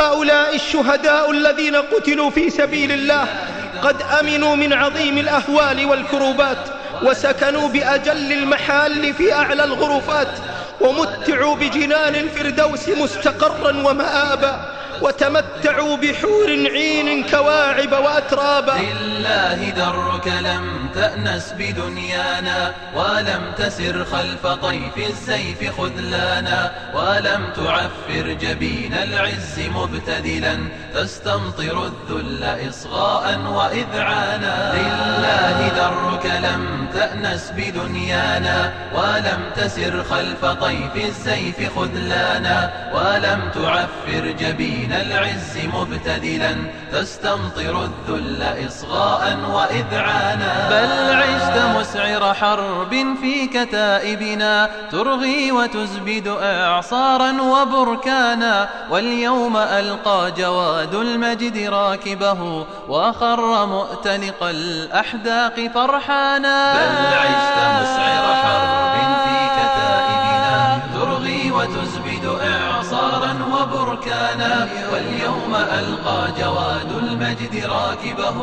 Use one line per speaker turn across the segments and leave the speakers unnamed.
هؤلاء الشهداء الذين قتلوا في سبيل الله قد أمنوا من عظيم الأهوال والكروبات، وسكنوا بأجل المحال في أعلى الغرفات، ومتعوا بجنان الفردوس مستقرا ومآبا، وتمتعوا بحور عين كواعب وأترابا.
لله درك لم تأنس بدنيانا، ولم تسر خلف طيف السيف خذلانا، ولم تعفر جبين العز مبتذلا، تستمطر الذل إصغاء وإذعانا. لله درك لم تأنس بدنيانا، ولم تسر خلف طيف السيف خذلانا، ولم تعفر جبين العز مبتذلا، تستمطر الذل إصغاء وإذعانا. بل عشت مسعر حرب في كتائبنا، ترغي وتزبد إعصارا وبركانا، واليوم ألقى جواد المجد راكبه، وخر مؤتلق الأحداق فرحانا. بل عشت مسعر حرب في كتائبنا، ترغي وتزبد إعصارا وبركانا، واليوم ألقى جواد المجد راكبه،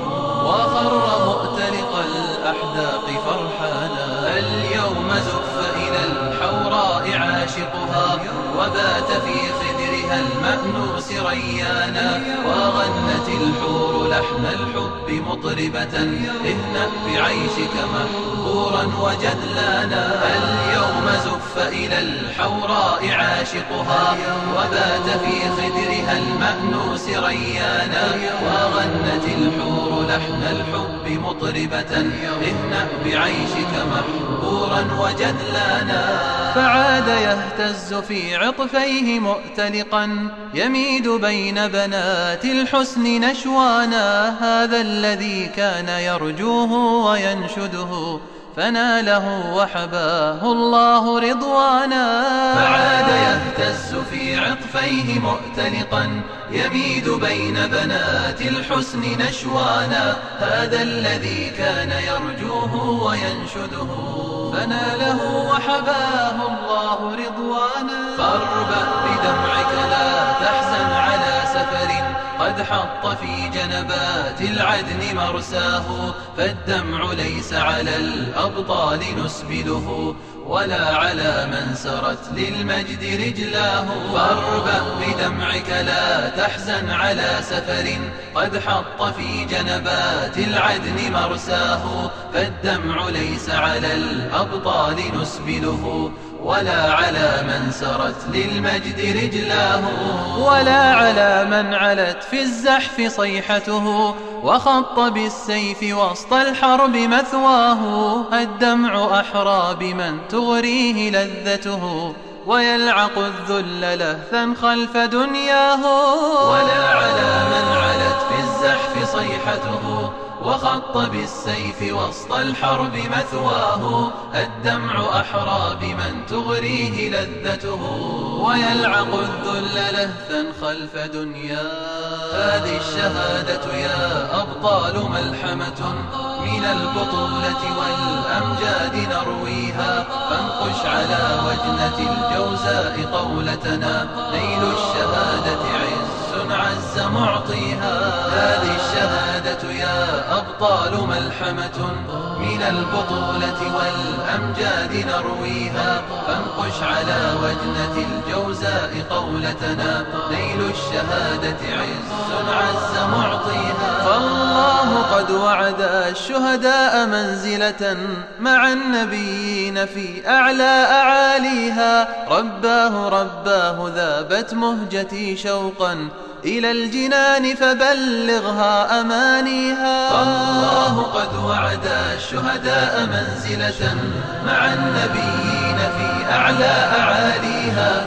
وخر مؤتلق الأحداق فرحانا. اليوم زف إلى الحوراء عاشقها، وبات في خدرها المأنوس ريانا، وغنت الحور لحن الحب مطربة، اهنأ بعيشك محبورا وجدلانا. اليوم زف إلى الحوراء عاشقها، وبات في خدرها المأنوس ريانا، وغنت الحور لحن الحب مطربة، اهنأ بعيشك محبورا وجدلانا. فعاد يهتز في عطفيه مؤتلقا، يميد بين بنات الحسن نشوانا، هذا الذي كان يرجوه وينشده، فناله وحباه الله رضوانا. فعاد يهتز في عطفيه مؤتلقا، يميد بين بنات الحسن نشوانا، هذا الذي كان يرجوه وينشده، فناله وحباه الله رضوانا. فاربأ بدمعك لا تحزن على سفر، قد حط في جنبات العدن مرساه، فالدمع ليس على الأبطال نسبله، ولا على من سرت للمجد رجلاه. فاربأ بدمعك لا تحزن على سفر، قد حط في جنبات العدن مرساه، فالدمع ليس على الأبطال نسبله، ولا على من سرت للمجد رجلاه، ولا على من علت في الزحف صيحته، وخط بالسيف وسط الحرب مثواه. الدمع أحرى بمن تغريه لذته، ويلعق الذل لهثا خلف دنياه. ولا على من علت في الزحف صيحته، وخط بالسيف وسط الحرب مثواه. الدمع أحرى بمن تغريه لذته، ويلعق الذل لهثا خلف دنياه. هذه الشهادة يا أبطال ملحمة، من البطولة والأمجاد نرويها، فانقش على وجنة الجوزاء قولتنا، نيل الشهادة عز معطيها. هذه الشهادة يا أبطال ملحمة، من البطولة والأمجاد نرويها، فانقش على وجنة الجوزاء قولتنا، نيل الشهادة عز معطيها. فالله قد وعد الشهداء منزلة مع النبيين في أعلى أعاليها، رباه ذابت مهجتي شوقا إلى الجنان فبلغها أمانيها. فالله قد وعد الشهداء منزلة مع النبيين في أعلى أعاليها،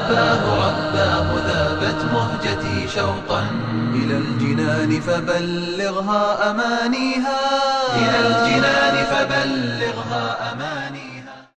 رباه ذابت مهجتي شوقا إلى الجنان فبلغها أمانيها، إلى الجنان فبلغها أمانيها.